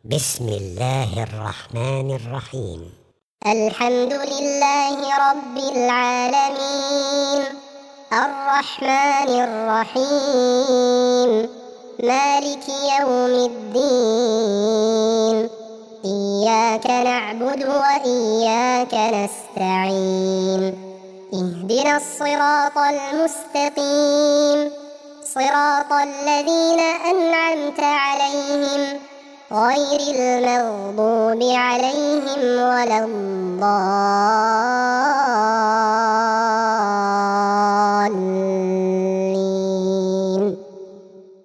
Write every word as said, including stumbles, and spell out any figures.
بسم الله الرحمن الرحيم. الحمد لله رب العالمين، الرحمن الرحيم، مالك يوم الدين. إياك نعبد وإياك نستعين، اهدنا الصراط المستقيم، صراط الذين أنعمت عليهم غير المغضوب عليهم ولا الضالين.